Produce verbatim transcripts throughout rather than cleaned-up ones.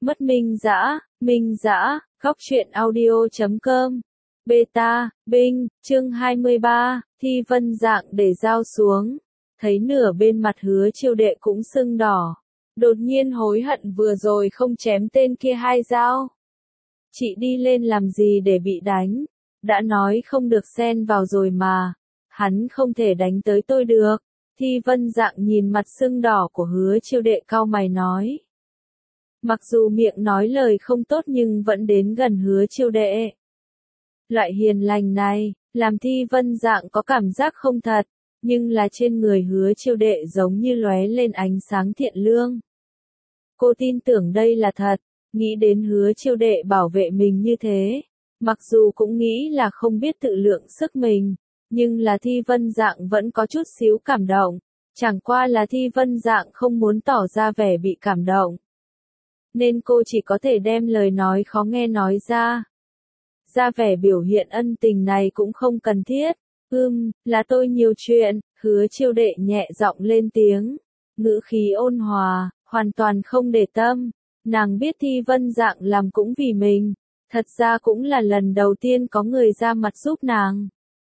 Mất Minh Dã, Minh Dã, góc truyện audio chấm com. Beta, Binh, chương hai mươi ba, Thi Vân Dạng để dao xuống. Thấy nửa bên mặt Hứa Chiêu Đệ cũng sưng đỏ. Đột nhiên hối hận vừa rồi không chém tên kia hai dao. Chị đi lên làm gì để bị đánh? Đã nói không được xen vào rồi mà. Hắn không thể đánh tới tôi được. Thi Vân Dạng nhìn mặt sưng đỏ của Hứa Chiêu Đệ cau mày nói. Mặc dù miệng nói lời không tốt nhưng vẫn đến gần Hứa Chiêu Đệ. Loại hiền lành này, làm Thi Vân Dạng có cảm giác không thật, nhưng là trên người Hứa Chiêu Đệ giống như lóe lên ánh sáng thiện lương. Cô tin tưởng đây là thật, nghĩ đến Hứa Chiêu Đệ bảo vệ mình như thế, mặc dù cũng nghĩ là không biết tự lượng sức mình, nhưng là Thi Vân Dạng vẫn có chút xíu cảm động, chẳng qua là Thi Vân Dạng không muốn tỏ ra vẻ bị cảm động. Nên cô chỉ có thể đem lời nói khó nghe nói ra. Ra vẻ biểu hiện ân tình này cũng không cần thiết. Ưm, là tôi nhiều chuyện, Hứa Chiêu Đệ nhẹ giọng lên tiếng. Ngữ khí ôn hòa, hoàn toàn không để tâm. Nàng biết Thi Vân Dạng làm cũng vì mình. Thật ra cũng là lần đầu tiên có người ra mặt giúp nàng.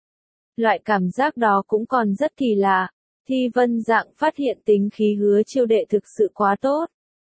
Loại cảm giác đó cũng còn rất kỳ lạ. Thi Vân Dạng phát hiện tính khí Hứa Chiêu Đệ thực sự quá tốt.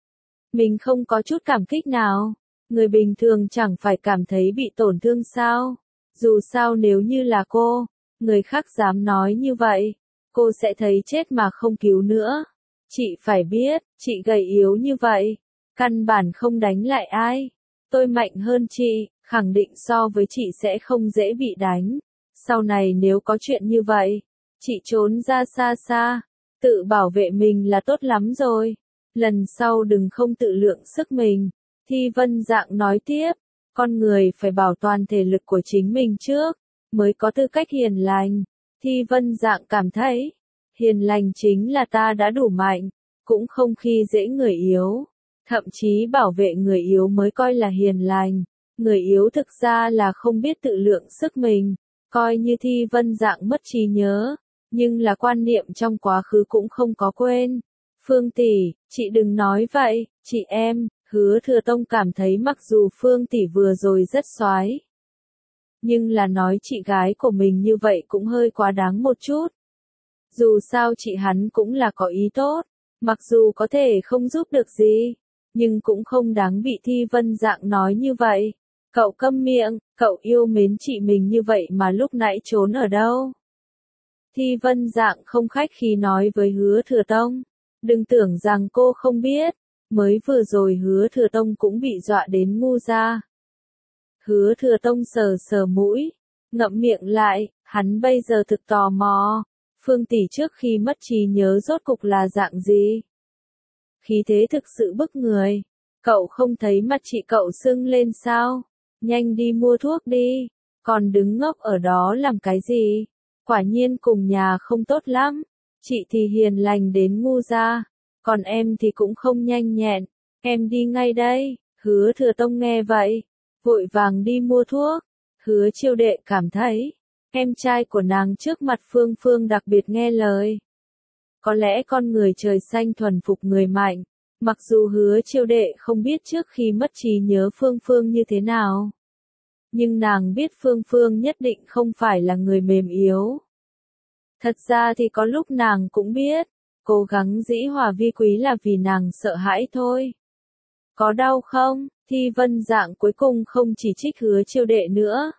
Mình không có chút cảm kích nào. Người bình thường chẳng phải cảm thấy bị tổn thương sao? Dù sao nếu như là cô, người khác dám nói như vậy, cô sẽ thấy chết mà không cứu nữa. Chị phải biết, chị gầy yếu như vậy, căn bản không đánh lại ai. Tôi mạnh hơn chị, khẳng định so với chị sẽ không dễ bị đánh. Sau này nếu có chuyện như vậy, chị trốn ra xa xa, tự bảo vệ mình là tốt lắm rồi. Lần sau đừng không tự lượng sức mình. Thi Vân Dạng nói tiếp, con người phải bảo toàn thể lực của chính mình trước, mới có tư cách hiền lành. Thi Vân Dạng cảm thấy, hiền lành chính là ta đã đủ mạnh, cũng không khi dễ người yếu. Thậm chí bảo vệ người yếu mới coi là hiền lành. Người yếu thực ra là không biết tự lượng sức mình, coi như Thi Vân Dạng mất trí nhớ, nhưng là quan niệm trong quá khứ cũng không có quên. Phương tỷ, chị đừng nói vậy, chị em. Hứa Thừa Tông cảm thấy mặc dù Phương tỷ vừa rồi rất xoái, nhưng là nói chị gái của mình như vậy cũng hơi quá đáng một chút. Dù sao chị hắn cũng là có ý tốt, mặc dù có thể không giúp được gì, nhưng cũng không đáng bị Thi Vân Dạng nói như vậy. Cậu câm miệng, cậu yêu mến chị mình như vậy mà lúc nãy trốn ở đâu? Thi Vân Dạng không khách khí nói với Hứa Thừa Tông, đừng tưởng rằng cô không biết. Mới vừa rồi Hứa Thừa Tông cũng bị dọa đến ngu ra. Hứa Thừa Tông sờ sờ mũi, ngậm miệng lại, hắn bây giờ thực tò mò. Phương tỷ trước khi mất trí nhớ rốt cục là dạng gì? Khí thế thực sự bức người. Cậu không thấy mặt chị cậu sưng lên sao? Nhanh đi mua thuốc đi. Còn đứng ngốc ở đó làm cái gì? Quả nhiên cùng nhà không tốt lắm. Chị thì hiền lành đến ngu ra. Còn em thì cũng không nhanh nhẹn, em đi ngay đây. Hứa Thừa Tông nghe vậy, vội vàng đi mua thuốc. Hứa Chiêu Đệ cảm thấy, em trai của nàng trước mặt Phương Phương đặc biệt nghe lời. Có lẽ con người trời xanh thuần phục người mạnh, mặc dù Hứa Chiêu Đệ không biết trước khi mất trí nhớ Phương Phương như thế nào. Nhưng nàng biết Phương Phương nhất định không phải là người mềm yếu. Thật ra thì có lúc nàng cũng biết. Cố gắng dĩ hòa vi quý là vì nàng sợ hãi thôi. Có đau không? Thi Vân Dạng cuối cùng không chỉ trích Hứa Chiêu Đệ nữa.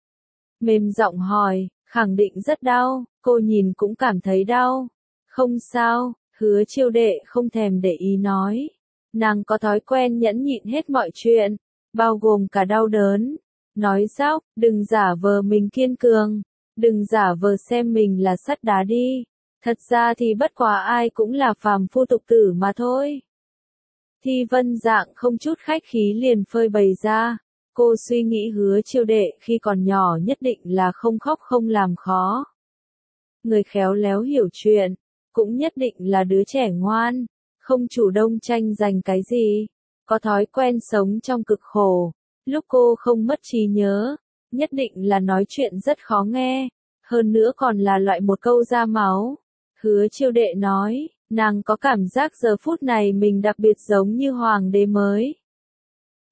Mềm giọng hỏi, khẳng định rất đau, cô nhìn cũng cảm thấy đau. Không sao, Hứa Chiêu Đệ không thèm để ý nói. Nàng có thói quen nhẫn nhịn hết mọi chuyện, bao gồm cả đau đớn. Nói dóc, đừng giả vờ mình kiên cường, đừng giả vờ xem mình là sắt đá đi. Thật ra thì bất quá ai cũng là phàm phu tục tử mà thôi. Thi Vân Dạng không chút khách khí liền phơi bày ra. Cô suy nghĩ Hứa Chiêu Đệ khi còn nhỏ nhất định là không khóc không làm khó. Người khéo léo hiểu chuyện, cũng nhất định là đứa trẻ ngoan, không chủ động tranh giành cái gì, có thói quen sống trong cực khổ. Lúc cô không mất trí nhớ, nhất định là nói chuyện rất khó nghe, hơn nữa còn là loại một câu ra máu. Hứa Chiêu Đệ nói, nàng có cảm giác giờ phút này mình đặc biệt giống như hoàng đế mới.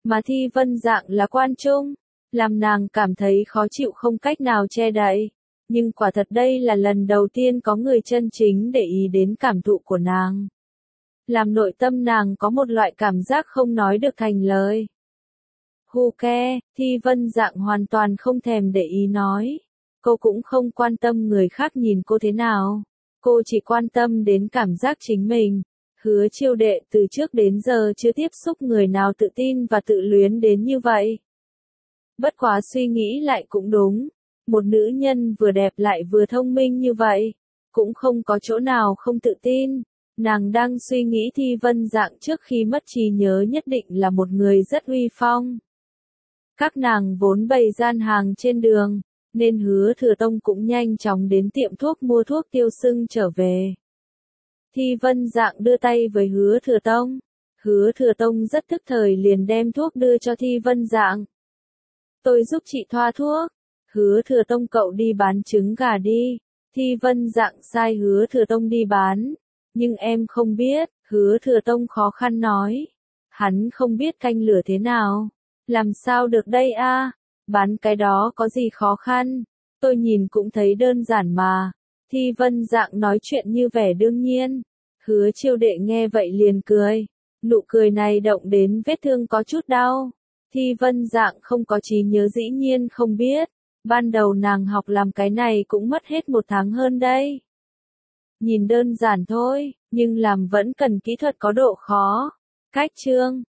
mà Thi Vân Dạng là quan trung, làm nàng cảm thấy khó chịu không cách nào che đậy. Nhưng quả thật đây là lần đầu tiên có người chân chính để ý đến cảm thụ của nàng. Làm nội tâm nàng có một loại cảm giác không nói được thành lời. Hu ke, Thi Vân Dạng hoàn toàn không thèm để ý nói. Cô cũng không quan tâm người khác nhìn cô thế nào. Cô chỉ quan tâm đến cảm giác chính mình. Hứa Chiêu Đệ từ trước đến giờ chưa tiếp xúc người nào tự tin và tự luyến đến như vậy. Bất quá suy nghĩ lại cũng đúng. Một nữ nhân vừa đẹp lại vừa thông minh như vậy, cũng không có chỗ nào không tự tin. Nàng đang suy nghĩ Thi Vân Dạng trước khi mất trí nhớ nhất định là một người rất uy phong. Các nàng vốn bày gian hàng trên đường, nên Hứa Thừa Tông cũng nhanh chóng đến tiệm thuốc mua thuốc tiêu sưng trở về. Thi Vân Dạng đưa tay với Hứa Thừa Tông. Hứa Thừa Tông rất tức thời liền đem thuốc đưa cho Thi Vân Dạng. Tôi giúp chị thoa thuốc. Hứa Thừa Tông cậu đi bán trứng gà đi. Thi Vân Dạng sai Hứa Thừa Tông đi bán. Nhưng em không biết, Hứa Thừa Tông khó khăn nói. Hắn không biết canh lửa thế nào. Làm sao được đây a? Bán cái đó có gì khó khăn? Tôi nhìn cũng thấy đơn giản mà. Thi Vân Dạng nói chuyện như vẻ đương nhiên. Hứa Chiêu Đệ nghe vậy liền cười. Nụ cười này động đến vết thương có chút đau. Thi Vân Dạng không có trí nhớ dĩ nhiên không biết. Ban đầu nàng học làm cái này cũng mất hết một tháng hơn đây. Nhìn đơn giản thôi, nhưng làm vẫn cần kỹ thuật có độ khó. Cách chương